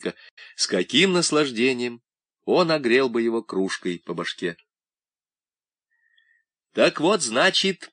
Славика. С каким наслаждением он огрел бы его кружкой по башке. Так вот, значит,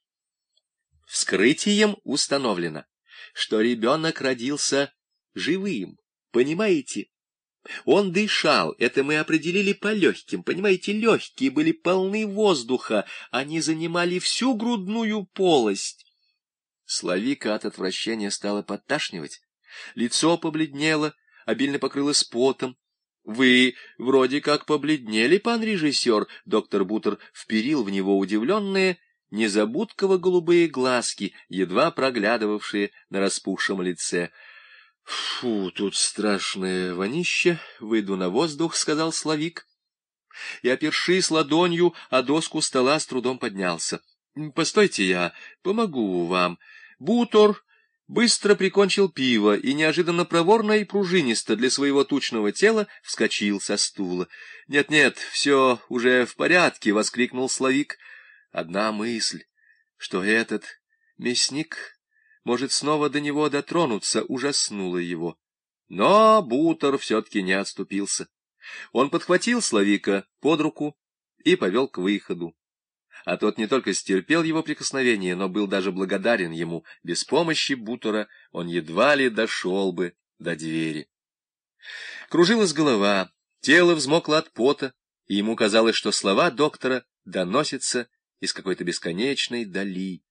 вскрытием установлено, что ребенок родился живым, понимаете? Он дышал, это мы определили по легким, понимаете, легкие были полны воздуха, они занимали всю грудную полость. Славика от отвращения стало подташнивать, лицо побледнело, обильно покрылось потом. — Вы вроде как побледнели, пан режиссер, — доктор Бутер вперил в него удивленные, незабудково-голубые глазки, едва проглядывавшие на распухшем лице. — Фу, тут страшное вонище, выйду на воздух, — сказал Славик, и, опершись ладонью о доску стола, с трудом поднялся. — Постойте, я помогу вам. Бутер быстро прикончил пиво и неожиданно проворно и пружинисто для своего тучного тела вскочил со стула. «Нет, все уже в порядке!» — воскликнул Славик. Одна мысль, что этот мясник может снова до него дотронуться, ужаснула его. Но Бутер все-таки не отступился. Он подхватил Славика под руку и повел к выходу. А тот не только стерпел его прикосновение, но был даже благодарен ему. Без помощи Бутера он едва ли дошел бы до двери. Кружилась голова, тело взмокло от пота, и ему казалось, что слова доктора доносятся из какой-то бесконечной дали.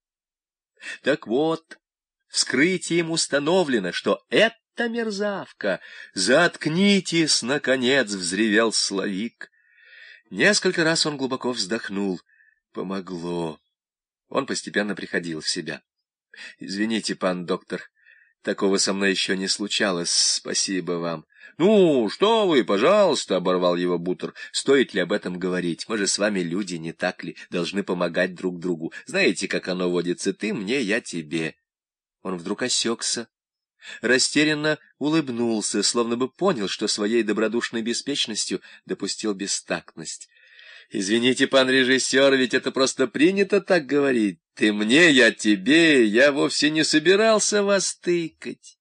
Так вот, вскрытием установлено, что эта мерзавка... «Заткнитесь, наконец!» — взревел Славик. Несколько раз он глубоко вздохнул. Помогло. Он постепенно приходил в себя. — Извините, пан доктор, такого со мной еще не случалось. Спасибо вам. — Ну, что вы, пожалуйста, — оборвал его Бутер. — Стоит ли об этом говорить? Мы же с вами люди, не так ли? Должны помогать друг другу. Знаете, как оно водится? Ты мне, я тебе. Он вдруг осекся, растерянно улыбнулся, словно бы понял, что своей добродушной беспечностью допустил бестактность. — Извините, пан режиссер, ведь это просто принято так говорить. Ты мне, я тебе, я вовсе не собирался вас тыкать.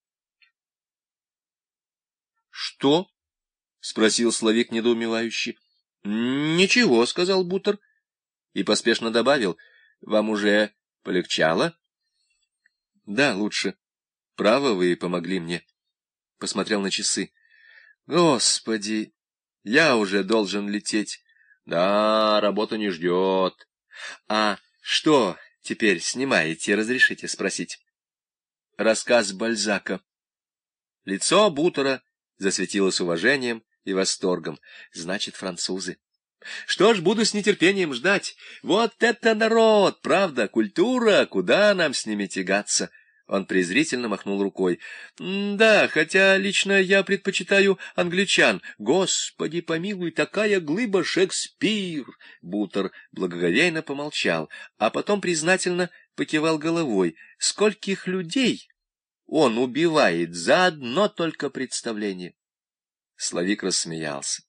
— Что? — спросил Славик недоумевающе. — Ничего, — сказал Бутер и поспешно добавил. — Вам уже полегчало? — Да, лучше. Право, вы помогли мне. Посмотрел на часы. — Господи, я уже должен лететь. Да, работа не ждет. А что теперь снимаете, разрешите спросить? Рассказ Бальзака. Лицо Бутера засветилось уважением и восторгом. Значит, французы. Что ж, буду с нетерпением ждать. Вот это народ, правда, культура, куда нам с ними тягаться? Он презрительно махнул рукой. Да, хотя лично я предпочитаю англичан. Господи помилуй, такая глыба Шекспир! Бутер благоговейно помолчал, а потом признательно покивал головой. Скольких людей он убивает за одно только представление? Славик рассмеялся.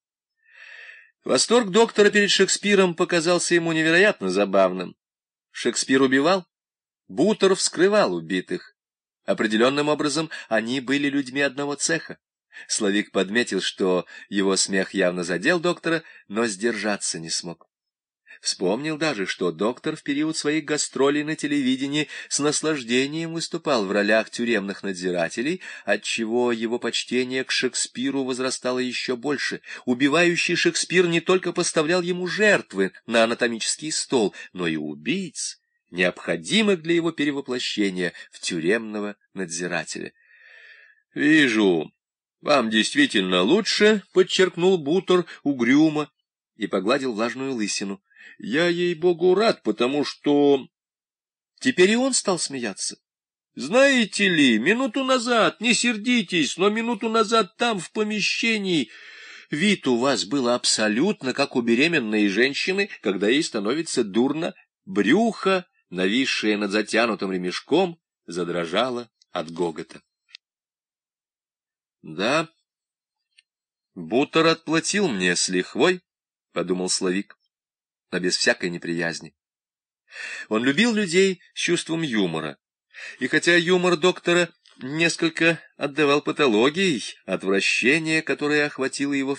Восторг доктора перед Шекспиром показался ему невероятно забавным. Шекспир убивал? Бутер вскрывал убитых. Определенным образом они были людьми одного цеха. Славик подметил, что его смех явно задел доктора, но сдержаться не смог. Вспомнил даже, что доктор в период своих гастролей на телевидении с наслаждением выступал в ролях тюремных надзирателей, отчего его почтение к Шекспиру возрастало еще больше. Убивающий Шекспир не только поставлял ему жертвы на анатомический стол, но и убийц, необходимых для его перевоплощения в тюремного надзирателя. — Вижу, вам действительно лучше, — подчеркнул Бутер угрюмо и погладил влажную лысину. — Я, ей-богу, рад, потому что... Теперь и он стал смеяться. — Знаете ли, минуту назад, не сердитесь, но минуту назад там, в помещении... Вид у вас был абсолютно как у беременной женщины, когда ей становится дурно, брюхо, нависшее над затянутым ремешком, задрожало от гогота. — Да, Бутер отплатил мне с лихвой, — подумал Славик, но без всякой неприязни. Он любил людей с чувством юмора, и хотя юмор доктора несколько отдавал патологией, отвращение, которое охватило его в